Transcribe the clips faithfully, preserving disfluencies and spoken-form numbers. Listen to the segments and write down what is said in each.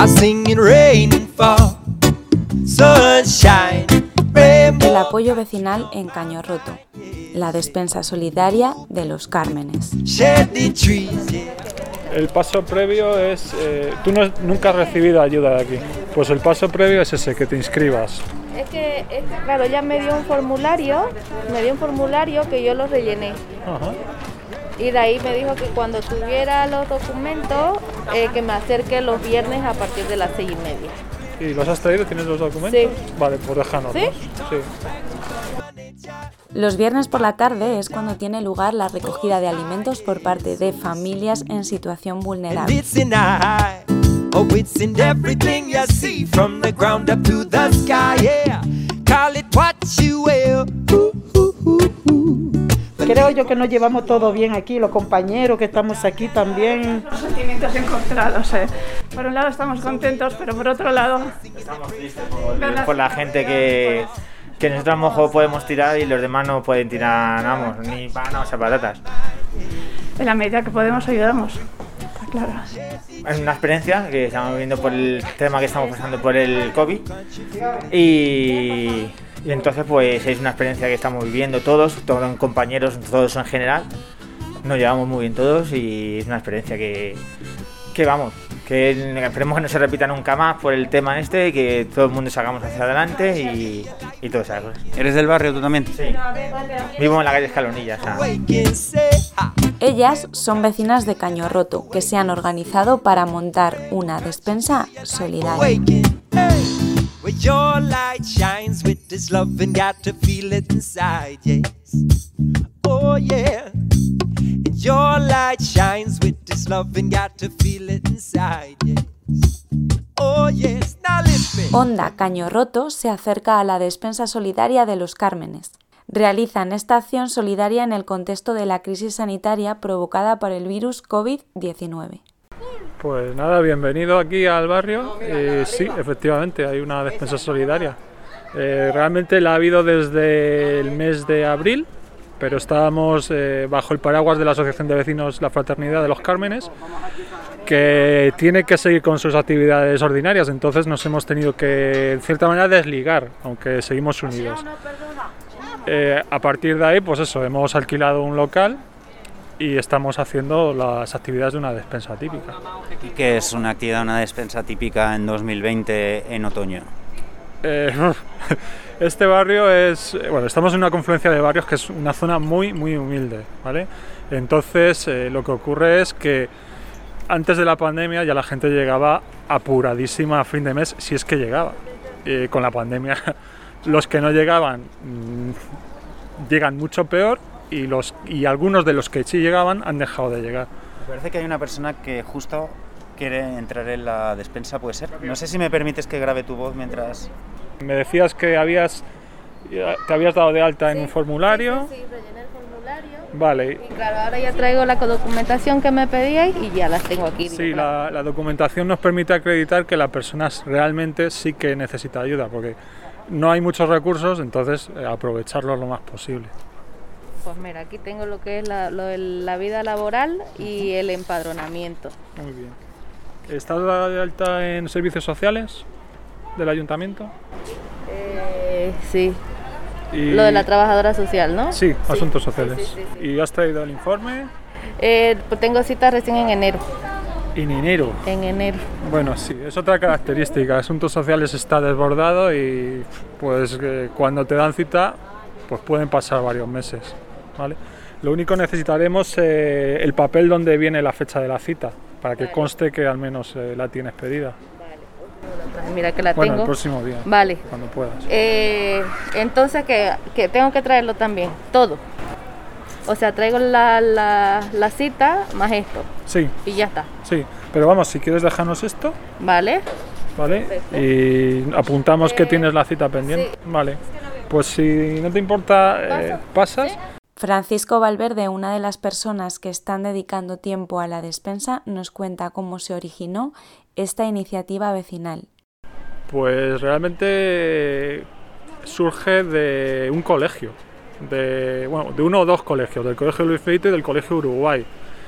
are singing rain and fall, sunshine, rainbow. El apoyo vecinal en Caño Roto, la despensa solidaria de los Cármenes. Shed the trees, yeah. El paso previo es... Eh, tú no, nunca has recibido ayuda de aquí. Pues el paso previo es ese, que te inscribas. Es que, es que, claro, ella me dio un formulario, me dio un formulario que yo lo rellené. Ajá. Y de ahí me dijo que cuando tuviera los documentos, eh, que me acerque los viernes a partir de las seis y media. ¿Y los has traído? ¿Tienes los documentos? Sí. Vale, pues déjanos. ¿Sí? Sí. Los viernes por la tarde es cuando tiene lugar la recogida de alimentos por parte de familias en situación And vulnerable. it's in the high, oh, it's in everything you see, from the ground up to the sky, yeah. Call it what you will. Ooh, ooh, ooh, ooh. Creo yo que nos llevamos todo bien aquí, los compañeros que estamos aquí también. Sentimientos encontrados. Eh. Por un lado estamos contentos, pero por otro lado... Estamos tristes por, por la gente que, que nosotros a lo mejor podemos tirar y los demás no pueden tirar, vamos, ni pan o sea, patatas. En la medida que podemos ayudamos, está claro. Es una experiencia que estamos viviendo por el tema que estamos pasando por el COVID y... Y entonces pues es una experiencia que estamos viviendo todos, todos compañeros, todos en general. Nos llevamos muy bien todos y es una experiencia que, que vamos, que esperemos que no se repita nunca más por el tema este, que todo el mundo salgamos hacia adelante y, y todo eso. ¿Eres del barrio tú también? Sí. Vivo en la calle Escalonilla. O sea. Ellas son vecinas de Caño Roto, que se han organizado para montar una despensa solidaria. Where your light shines with this love and got to feel it inside, yes. Oh yeah. And your light shines with this love and got to feel it inside, yes. Oh yes. Now listen. Onda Caño Roto se acerca a la despensa solidaria de los Cármenes. Realizan esta acción solidaria en el contexto de la crisis sanitaria provocada por el virus COVID diecinueve. Pues nada, bienvenido aquí al barrio. Eh, sí, efectivamente, hay una despensa solidaria. Eh, realmente la ha habido desde el mes de abril, pero estábamos eh, bajo el paraguas de la Asociación de Vecinos La Fraternidad de los Cármenes, que tiene que seguir con sus actividades ordinarias, entonces nos hemos tenido que, en cierta manera, desligar, aunque seguimos unidos. Eh, a partir de ahí, pues eso, hemos alquilado un local y estamos haciendo las actividades de una despensa típica. ¿Y qué es una actividad, una despensa típica en dos mil veinte en otoño? Eh, este barrio es, bueno, estamos en una confluencia de barrios que es una zona muy, muy humilde, ¿vale? Entonces, eh, lo que ocurre es que antes de la pandemia ya la gente llegaba apuradísima a fin de mes, si es que llegaba. Eh, con la pandemia, los que no llegaban mmm, llegan mucho peor. Y, los, y algunos de los que sí llegaban han dejado de llegar. Me parece que hay una persona que justo quiere entrar en la despensa, ¿puede ser? No sé si me permites que grabe tu voz mientras... Me decías que habías, te habías dado de alta en sí, un formulario. Sí, sí, sí, rellené el formulario. Vale. Y claro, ahora ya traigo la documentación que me pedíais y ya las tengo aquí. Sí, la, la documentación nos permite acreditar que la persona realmente sí que necesita ayuda, porque no hay muchos recursos, entonces eh, aprovecharlos lo más posible. Pues mira, aquí tengo lo que es la, lo de la vida laboral y el empadronamiento. Muy bien. ¿Estás de alta en servicios sociales del ayuntamiento? Eh, sí. Y... Lo de la trabajadora social, ¿no? Sí, sí. asuntos sociales. Sí, sí, sí, sí. ¿Y has traído el informe? Eh, pues tengo cita recién en enero. ¿En enero? En enero. Bueno, sí, es otra característica. Asuntos sociales está desbordado y pues eh, cuando te dan cita pues pueden pasar varios meses. ¿Vale? Lo único necesitaremos eh, el papel donde viene la fecha de la cita, para que vale. Conste que al menos eh, la tienes pedida. Vale. Mira que la bueno, tengo. el próximo día. Vale. Cuando puedas. Eh, entonces, que, que tengo que traerlo también, todo. O sea, traigo la, la, la cita más esto. Sí. Y ya está. Sí, pero vamos, si quieres dejarnos esto. Vale. Vale. Perfecto. Y apuntamos eh, que tienes la cita pendiente. Sí. Vale. Pues si no te importa, eh, pasas. ¿Sí? Francisco Valverde, una de las personas que están dedicando tiempo a la despensa, nos cuenta cómo se originó esta iniciativa vecinal. Pues realmente surge de un colegio, de, bueno, de uno o dos colegios, del Colegio Luis Feito y del Colegio Uruguay.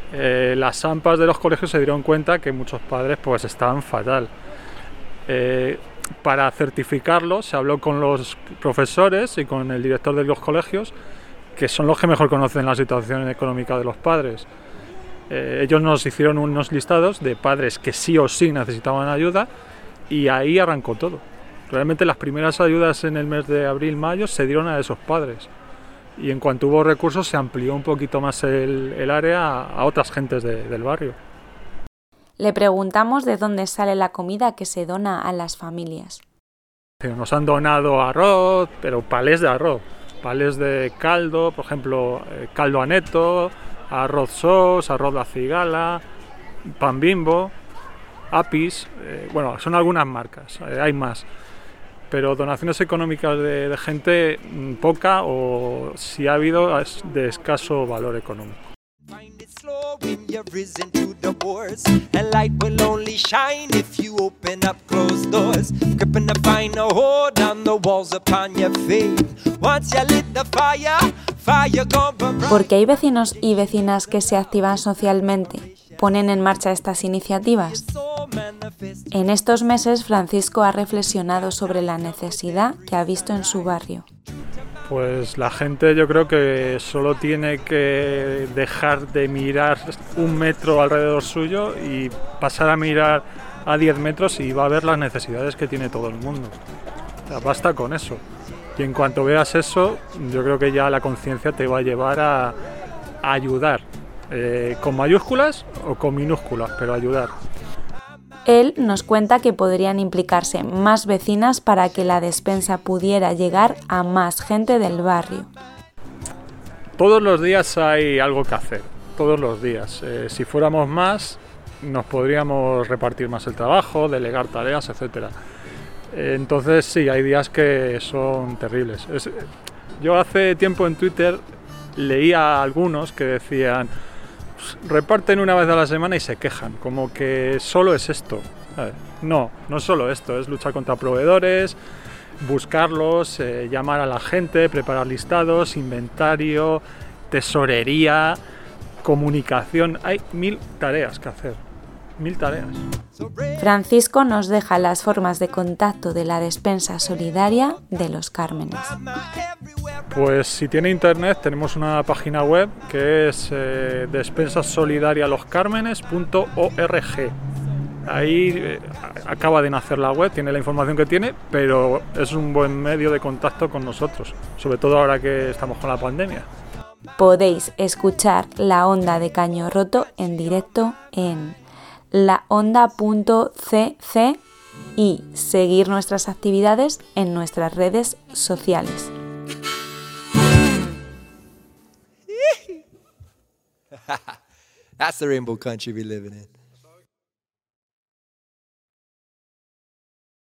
eh, las A M P As de los colegios se dieron cuenta que muchos padres pues estaban fatal. Eh, para certificarlo se habló con los profesores y con el director de los colegios, que son los que mejor conocen la situación económica de los padres. Eh, ellos nos hicieron unos listados de padres que sí o sí necesitaban ayuda y ahí arrancó todo. Realmente las primeras ayudas en el mes de abril-mayo se dieron a esos padres y en cuanto hubo recursos se amplió un poquito más el, el área a, a otras gentes de, del barrio. Le preguntamos de dónde sale la comida que se dona a las familias. Nos han donado arroz, pero palés de arroz, palés de caldo, por ejemplo, caldo aneto, arroz sos, arroz de cigala, pan Bimbo, Apis, eh, bueno, son algunas marcas, eh, hay más. Pero donaciones económicas de, de gente poca o si ha habido es de escaso valor económico. Porque hay vecinos y vecinas que se activan socialmente, ponen en marcha estas iniciativas. En estos meses, Francisco ha reflexionado sobre la necesidad que ha visto en su barrio. Pues la gente yo creo que solo tiene que dejar de mirar un metro alrededor suyo y pasar a mirar a diez metros y va a ver las necesidades que tiene todo el mundo. O sea, basta con eso. Y en cuanto veas eso, yo creo que ya la conciencia te va a llevar a, a ayudar, eh, con mayúsculas o con minúsculas, pero ayudar. Él nos cuenta que podrían implicarse más vecinas para que la despensa pudiera llegar a más gente del barrio. Todos los días hay algo que hacer, todos los días. Eh, si fuéramos más, nos podríamos repartir más el trabajo, delegar tareas, etcétera. Eh, entonces sí, hay días que son terribles. Es, yo hace tiempo en Twitter leía a algunos que decían: reparten una vez a la semana y se quejan, como que solo es esto. No, no es solo esto, es luchar contra proveedores, buscarlos, eh, llamar a la gente, preparar listados, inventario, tesorería, comunicación. Hay mil tareas que hacer, mil tareas. Francisco nos deja las formas de contacto de la despensa solidaria de Los Cármenes. Pues si tiene internet tenemos una página web que es eh, despensa solidaria los cármenes punto org. Ahí eh, acaba de nacer la web, tiene la información que tiene, pero es un buen medio de contacto con nosotros, sobre todo ahora que estamos con la pandemia. Podéis escuchar La Onda de Caño Roto en directo en la onda punto c c y seguir nuestras actividades en nuestras redes sociales. That's the rainbow country we living in.